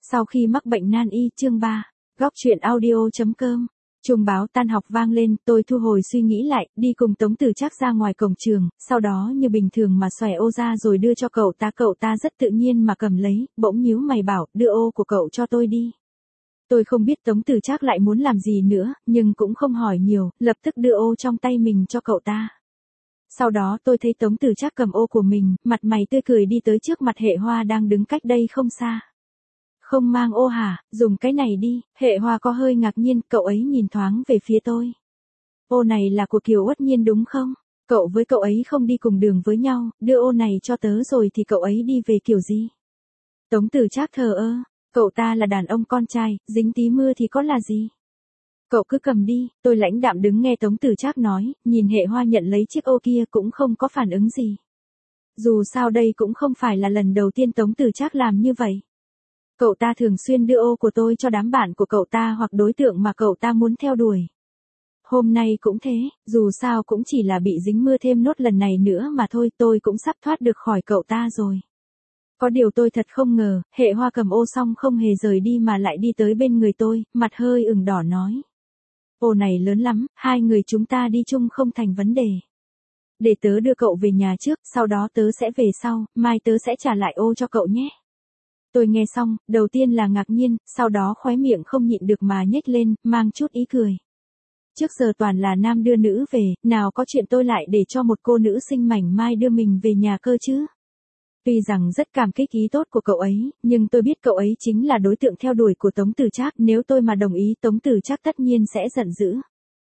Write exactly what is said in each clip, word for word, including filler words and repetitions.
Sau khi mắc bệnh nan y chương ba, góc truyện audio.com, chuông báo tan học vang lên, tôi thu hồi suy nghĩ lại, đi cùng Tống Tử Trác ra ngoài cổng trường, sau đó như bình thường mà xòe ô ra rồi đưa cho cậu ta. Cậu ta rất tự nhiên mà cầm lấy, bỗng nhíu mày bảo, đưa ô của cậu cho tôi đi. Tôi không biết Tống Tử Trác lại muốn làm gì nữa, nhưng cũng không hỏi nhiều, lập tức đưa ô trong tay mình cho cậu ta. Sau đó tôi thấy Tống Tử Trác cầm ô của mình, mặt mày tươi cười đi tới trước mặt Hệ Hoa đang đứng cách đây không xa. Không mang ô hả, dùng cái này đi. Hệ Hoa có hơi ngạc nhiên, cậu ấy nhìn thoáng về phía tôi. Ô này là của Kiều Uất Nhiên đúng không? Cậu với cậu ấy không đi cùng đường với nhau, đưa ô này cho tớ rồi thì cậu ấy đi về kiểu gì? Tống Tử Trác thờ ơ, cậu ta là đàn ông con trai, dính tí mưa thì có là gì? Cậu cứ cầm đi. Tôi lãnh đạm đứng nghe Tống Tử Trác nói, nhìn Hệ Hoa nhận lấy chiếc ô kia cũng không có phản ứng gì. Dù sao đây cũng không phải là lần đầu tiên Tống Tử Trác làm như vậy. Cậu ta thường xuyên đưa ô của tôi cho đám bạn của cậu ta hoặc đối tượng mà cậu ta muốn theo đuổi. Hôm nay cũng thế, dù sao cũng chỉ là bị dính mưa thêm nốt lần này nữa mà thôi, tôi cũng sắp thoát được khỏi cậu ta rồi. Có điều tôi thật không ngờ, Hệ Hoa cầm ô xong không hề rời đi mà lại đi tới bên người tôi, mặt hơi ửng đỏ nói. Ô này lớn lắm, hai người chúng ta đi chung không thành vấn đề. Để tớ đưa cậu về nhà trước, sau đó tớ sẽ về sau, mai tớ sẽ trả lại ô cho cậu nhé. Tôi nghe xong, đầu tiên là ngạc nhiên, sau đó khóe miệng không nhịn được mà nhếch lên, mang chút ý cười. Trước giờ toàn là nam đưa nữ về, nào có chuyện tôi lại để cho một cô nữ sinh mảnh mai đưa mình về nhà cơ chứ. Tuy rằng rất cảm kích ý tốt của cậu ấy, nhưng tôi biết cậu ấy chính là đối tượng theo đuổi của Tống Tử Trác, nếu tôi mà đồng ý Tống Tử Trác tất nhiên sẽ giận dữ.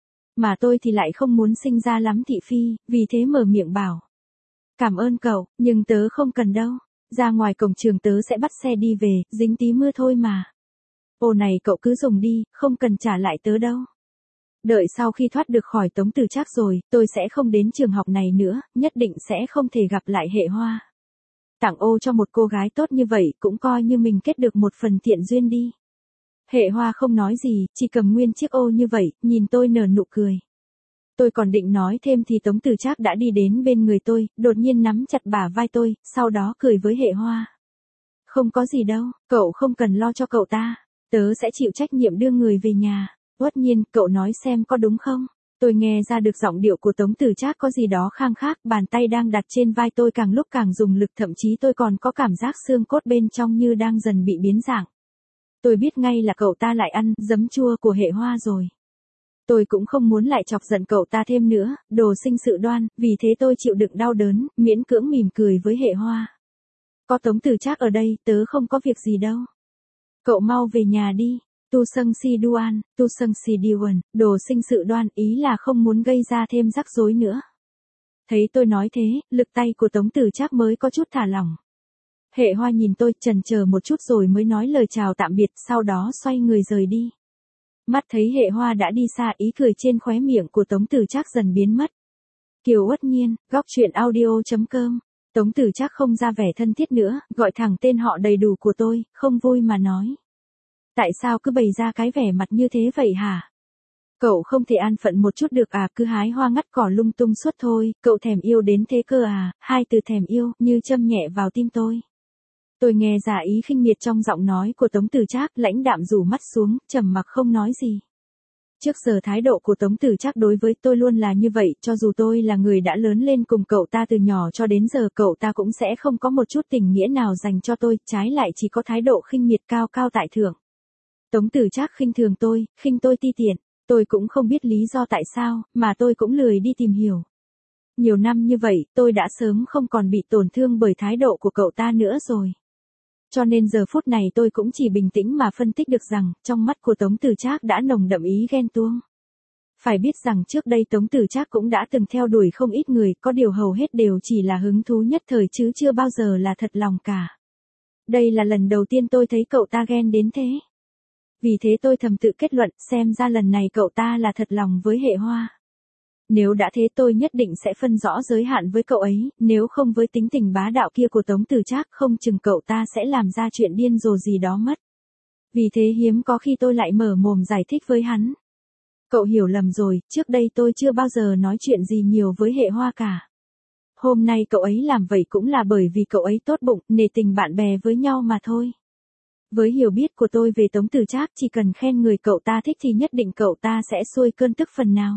Mà tôi thì lại không muốn sinh ra lắm thị phi, vì thế mở miệng bảo. Cảm ơn cậu, nhưng tớ không cần đâu. Ra ngoài cổng trường tớ sẽ bắt xe đi về, dính tí mưa thôi mà. Ô này cậu cứ dùng đi, không cần trả lại tớ đâu. Đợi sau khi thoát được khỏi Tống Tử Trác rồi, tôi sẽ không đến trường học này nữa, nhất định sẽ không thể gặp lại Hệ Hoa. Tặng ô cho một cô gái tốt như vậy cũng coi như mình kết được một phần thiện duyên đi. Hệ Hoa không nói gì, chỉ cầm nguyên chiếc ô như vậy, nhìn tôi nở nụ cười. Tôi còn định nói thêm thì Tống Tử Trác đã đi đến bên người tôi, đột nhiên nắm chặt bả vai tôi, sau đó cười với Hệ Hoa. Không có gì đâu, cậu không cần lo cho cậu ta, tớ sẽ chịu trách nhiệm đưa người về nhà. Uất Nhiên, cậu nói xem có đúng không? Tôi nghe ra được giọng điệu của Tống Tử Trác có gì đó khang khác, bàn tay đang đặt trên vai tôi càng lúc càng dùng lực, thậm chí tôi còn có cảm giác xương cốt bên trong như đang dần bị biến dạng. Tôi biết ngay là cậu ta lại ăn giấm chua của Hệ Hoa rồi. Tôi cũng không muốn lại chọc giận cậu ta thêm nữa, đồ sinh sự đoan, vì thế tôi chịu đựng đau đớn, miễn cưỡng mỉm cười với Hệ Hoa. Có Tống Tử Trác ở đây, tớ không có việc gì đâu. Cậu mau về nhà đi. Tu sâng si đoan, tu sâng si điuan, đồ sinh sự đoan, ý là không muốn gây ra thêm rắc rối nữa. Thấy tôi nói thế, lực tay của Tống Tử Trác mới có chút thả lỏng. Hệ Hoa nhìn tôi chần chờ một chút rồi mới nói lời chào tạm biệt, sau đó xoay người rời đi. Mắt thấy Hệ Hoa đã đi xa, ý cười trên khóe miệng của Tống Tử Trác dần biến mất. Kiều Uất Nhiên, góc truyện audio.com. Tống Tử Trác không ra vẻ thân thiết nữa, gọi thẳng tên họ đầy đủ của tôi, không vui mà nói. Tại sao cứ bày ra cái vẻ mặt như thế vậy hả? Cậu không thể an phận một chút được à, cứ hái hoa ngắt cỏ lung tung suốt thôi, cậu thèm yêu đến thế cơ à, hai từ thèm yêu, như châm nhẹ vào tim tôi. Tôi nghe ra ý khinh miệt trong giọng nói của Tống Tử Trác, lãnh đạm rủ mắt xuống, trầm mặc không nói gì. Trước giờ thái độ của Tống Tử Trác đối với tôi luôn là như vậy, cho dù tôi là người đã lớn lên cùng cậu ta từ nhỏ cho đến giờ, cậu ta cũng sẽ không có một chút tình nghĩa nào dành cho tôi, trái lại chỉ có thái độ khinh miệt cao cao tại thượng. Tống Tử Trác khinh thường tôi, khinh tôi ti tiện, tôi cũng không biết lý do tại sao, mà tôi cũng lười đi tìm hiểu. Nhiều năm như vậy, tôi đã sớm không còn bị tổn thương bởi thái độ của cậu ta nữa rồi. Cho nên giờ phút này tôi cũng chỉ bình tĩnh mà phân tích được rằng, trong mắt của Tống Tử Trác đã nồng đậm ý ghen tuông. Phải biết rằng trước đây Tống Tử Trác cũng đã từng theo đuổi không ít người, có điều hầu hết đều chỉ là hứng thú nhất thời chứ chưa bao giờ là thật lòng cả. Đây là lần đầu tiên tôi thấy cậu ta ghen đến thế. Vì thế tôi thầm tự kết luận, xem ra lần này cậu ta là thật lòng với Hệ Hoa. Nếu đã thế tôi nhất định sẽ phân rõ giới hạn với cậu ấy, nếu không với tính tình bá đạo kia của Tống Tử Trác không chừng cậu ta sẽ làm ra chuyện điên rồ gì đó mất. Vì thế hiếm có khi tôi lại mở mồm giải thích với hắn. Cậu hiểu lầm rồi, trước đây tôi chưa bao giờ nói chuyện gì nhiều với Hệ Hoa cả. Hôm nay cậu ấy làm vậy cũng là bởi vì cậu ấy tốt bụng, nể tình bạn bè với nhau mà thôi. Với hiểu biết của tôi về Tống Tử Trác, chỉ cần khen người cậu ta thích thì nhất định cậu ta sẽ xuôi cơn tức phần nào.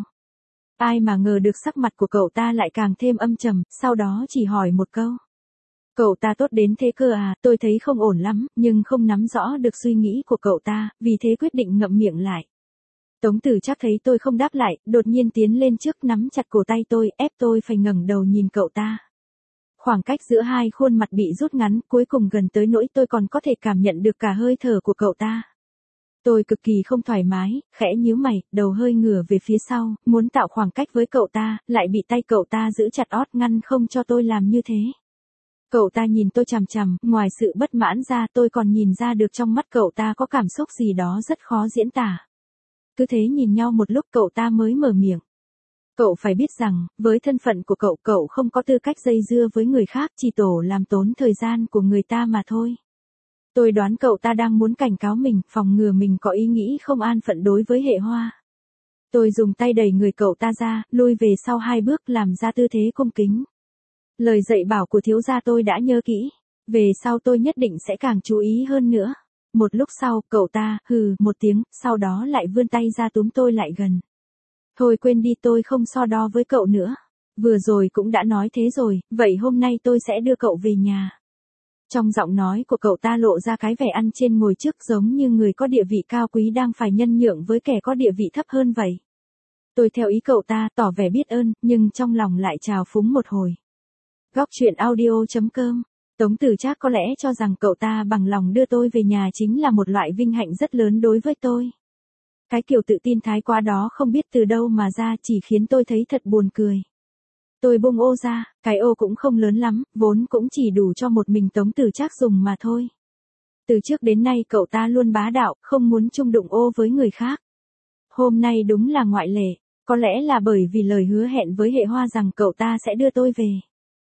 Ai mà ngờ được sắc mặt của cậu ta lại càng thêm âm trầm, sau đó chỉ hỏi một câu. Cậu ta tốt đến thế cơ à, tôi thấy không ổn lắm, nhưng không nắm rõ được suy nghĩ của cậu ta, vì thế quyết định ngậm miệng lại. Tống Tử Trác thấy tôi không đáp lại, đột nhiên tiến lên trước nắm chặt cổ tay tôi, ép tôi phải ngẩng đầu nhìn cậu ta. Khoảng cách giữa hai khuôn mặt bị rút ngắn, cuối cùng gần tới nỗi tôi còn có thể cảm nhận được cả hơi thở của cậu ta. Tôi cực kỳ không thoải mái, khẽ nhíu mày, đầu hơi ngửa về phía sau, muốn tạo khoảng cách với cậu ta, lại bị tay cậu ta giữ chặt ót ngăn không cho tôi làm như thế. Cậu ta nhìn tôi chằm chằm, ngoài sự bất mãn ra tôi còn nhìn ra được trong mắt cậu ta có cảm xúc gì đó rất khó diễn tả. Cứ thế nhìn nhau một lúc cậu ta mới mở miệng. Cậu phải biết rằng, với thân phận của cậu, cậu không có tư cách dây dưa với người khác, chỉ tổ làm tốn thời gian của người ta mà thôi. Tôi đoán cậu ta đang muốn cảnh cáo mình, phòng ngừa mình có ý nghĩ không an phận đối với hệ hoa. Tôi dùng tay đẩy người cậu ta ra, lui về sau hai bước làm ra tư thế cung kính. Lời dạy bảo của thiếu gia tôi đã nhớ kỹ, về sau tôi nhất định sẽ càng chú ý hơn nữa. Một lúc sau, cậu ta, hừ, một tiếng, sau đó lại vươn tay ra túm tôi lại gần. Thôi quên đi, tôi không so đo với cậu nữa. Vừa rồi cũng đã nói thế rồi, vậy hôm nay tôi sẽ đưa cậu về nhà. Trong giọng nói của cậu ta lộ ra cái vẻ ăn trên ngồi trước, giống như người có địa vị cao quý đang phải nhân nhượng với kẻ có địa vị thấp hơn vậy. Tôi theo ý cậu ta, tỏ vẻ biết ơn, nhưng trong lòng lại trào phúng một hồi. Góc truyện audio chấm com. Tống Tử Trác có lẽ cho rằng cậu ta bằng lòng đưa tôi về nhà chính là một loại vinh hạnh rất lớn đối với tôi. Cái kiểu tự tin thái quá đó không biết từ đâu mà ra, chỉ khiến tôi thấy thật buồn cười. Tôi bung ô ra, cái ô cũng không lớn lắm, vốn cũng chỉ đủ cho một mình Tống Tử Trác dùng mà thôi. Từ trước đến nay cậu ta luôn bá đạo, không muốn chung đụng ô với người khác. Hôm nay đúng là ngoại lệ, có lẽ là bởi vì lời hứa hẹn với hệ hoa rằng cậu ta sẽ đưa tôi về.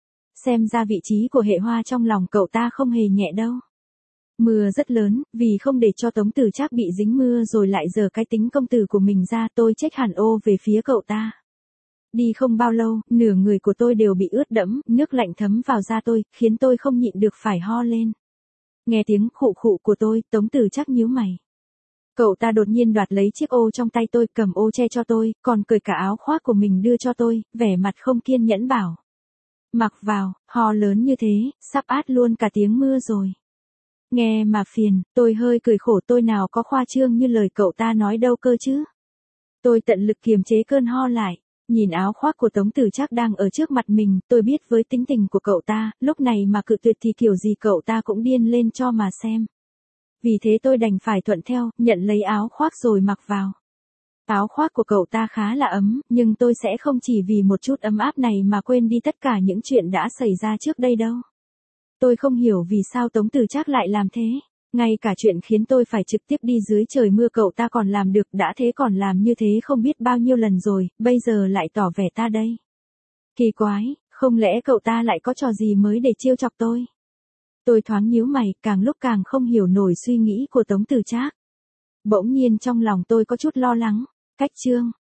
Xem ra vị trí của hệ hoa trong lòng cậu ta không hề nhẹ đâu. Mưa rất lớn, vì không để cho Tống Tử Trác bị dính mưa rồi lại giở cái tính công tử của mình ra, tôi trách hẳn ô về phía cậu ta. Đi không bao lâu, nửa người của tôi đều bị ướt đẫm, nước lạnh thấm vào da tôi, khiến tôi không nhịn được phải ho lên. Nghe tiếng khụ khụ của tôi, Tống Tử Trác nhíu mày. Cậu ta đột nhiên đoạt lấy chiếc ô trong tay tôi, cầm ô che cho tôi, còn cởi cả áo khoác của mình đưa cho tôi, vẻ mặt không kiên nhẫn bảo. Mặc vào, ho lớn như thế, sắp át luôn cả tiếng mưa rồi. Nghe mà phiền, tôi hơi cười khổ, tôi nào có khoa trương như lời cậu ta nói đâu cơ chứ. Tôi tận lực kiềm chế cơn ho lại, nhìn áo khoác của Tống Tử Trác đang ở trước mặt mình, tôi biết với tính tình của cậu ta, lúc này mà cự tuyệt thì kiểu gì cậu ta cũng điên lên cho mà xem. Vì thế tôi đành phải thuận theo, nhận lấy áo khoác rồi mặc vào. Áo khoác của cậu ta khá là ấm, nhưng tôi sẽ không chỉ vì một chút ấm áp này mà quên đi tất cả những chuyện đã xảy ra trước đây đâu. Tôi không hiểu vì sao Tống Tử Trác lại làm thế. Ngay cả chuyện khiến tôi phải trực tiếp đi dưới trời mưa cậu ta còn làm được, đã thế còn làm như thế không biết bao nhiêu lần rồi, bây giờ lại tỏ vẻ ta đây. Kỳ quái, không lẽ cậu ta lại có trò gì mới để trêu chọc tôi? Tôi thoáng nhíu mày, càng lúc càng không hiểu nổi suy nghĩ của Tống Tử Trác. Bỗng nhiên trong lòng tôi có chút lo lắng. Cách chương